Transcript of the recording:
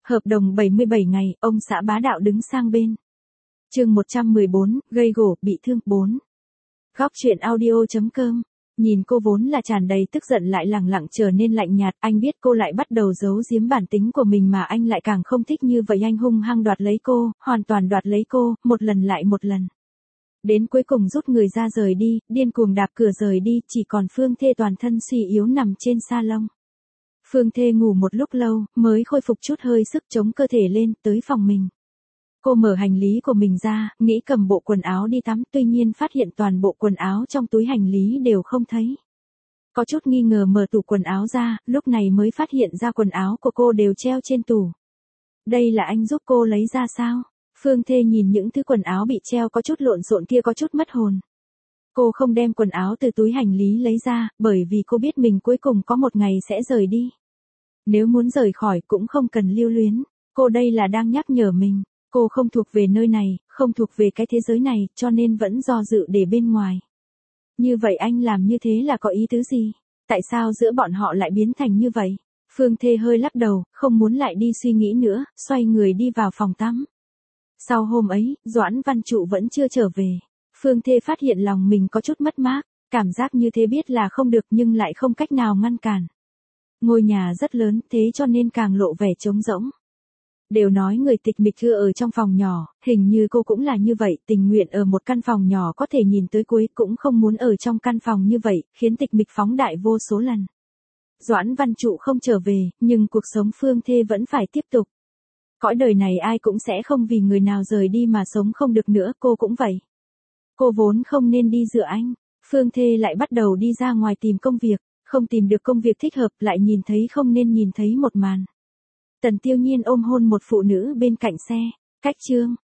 Hợp đồng 77 ngày, ông xã bá đạo đứng sang bên. Chương 114, gây gổ, bị thương 4. Góc truyện audio.com. Nhìn cô vốn là tràn đầy tức giận lại lẳng lặng trở nên lạnh nhạt, anh biết cô lại bắt đầu giấu giếm bản tính của mình mà anh lại càng không thích như vậy, anh hung hăng đoạt lấy cô, hoàn toàn đoạt lấy cô, một lần lại một lần. Đến cuối cùng rút người ra rời đi, điên cuồng đạp cửa rời đi, chỉ còn Phương Thê toàn thân suy yếu nằm trên salon. Phương Thê ngủ một lúc lâu, mới khôi phục chút hơi sức chống cơ thể lên, tới phòng mình. Cô mở hành lý của mình ra, nghĩ cầm bộ quần áo đi tắm, tuy nhiên phát hiện toàn bộ quần áo trong túi hành lý đều không thấy. Có chút nghi ngờ mở tủ quần áo ra, lúc này mới phát hiện ra quần áo của cô đều treo trên tủ. Đây là anh giúp cô lấy ra sao? Phương Thê nhìn những thứ quần áo bị treo có chút lộn xộn kia có chút mất hồn. Cô không đem quần áo từ túi hành lý lấy ra, bởi vì cô biết mình cuối cùng có một ngày sẽ rời đi. Nếu muốn rời khỏi cũng không cần lưu luyến, cô đây là đang nhắc nhở mình. Cô không thuộc về nơi này, không thuộc về cái thế giới này, cho nên vẫn do dự để bên ngoài. Như vậy anh làm như thế là có ý tứ gì? Tại sao giữa bọn họ lại biến thành như vậy? Phương Thê hơi lắc đầu, không muốn lại đi suy nghĩ nữa, xoay người đi vào phòng tắm. Sau hôm ấy, Doãn Văn Trụ vẫn chưa trở về. Phương Thê phát hiện lòng mình có chút mất mát, cảm giác như thế biết là không được nhưng lại không cách nào ngăn cản. Ngôi nhà rất lớn, thế cho nên càng lộ vẻ trống rỗng. Đều nói người tịch mịch thưa ở trong phòng nhỏ, hình như cô cũng là như vậy, tình nguyện ở một căn phòng nhỏ có thể nhìn tới cuối, cũng không muốn ở trong căn phòng như vậy, khiến tịch mịch phóng đại vô số lần. Doãn Văn Trụ không trở về, nhưng cuộc sống Phương Thê vẫn phải tiếp tục. Cõi đời này ai cũng sẽ không vì người nào rời đi mà sống không được nữa, cô cũng vậy. Cô vốn không nên đi dựa anh. Phương Thê lại bắt đầu đi ra ngoài tìm công việc, không tìm được công việc thích hợp, lại nhìn thấy không nên nhìn thấy một màn. Tần Tiêu Nhiên ôm hôn một phụ nữ bên cạnh xe. Cách chương.